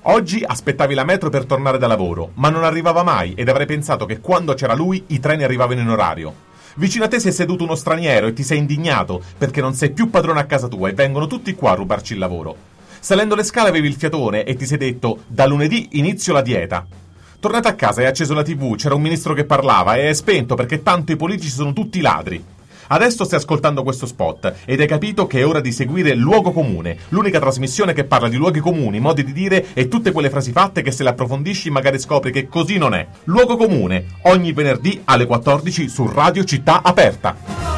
Oggi aspettavi la metro per tornare da lavoro, ma non arrivava mai ed avrei pensato che quando c'era lui i treni arrivavano in orario. Vicino a te si è seduto uno straniero e ti sei indignato perché non sei più padrone a casa tua e vengono tutti qua a rubarci il lavoro. Salendo le scale avevi il fiatone e ti sei detto da lunedì inizio la dieta. Tornato a casa hai acceso la TV, c'era un ministro che parlava e hai spento perché tanto i politici sono tutti ladri. Adesso stai ascoltando questo spot ed hai capito che è ora di seguire Luogo Comune, l'unica trasmissione che parla di luoghi comuni, modi di dire e tutte quelle frasi fatte che se le approfondisci magari scopri che così non è. Luogo Comune, ogni venerdì alle 14 su Radio Città Aperta.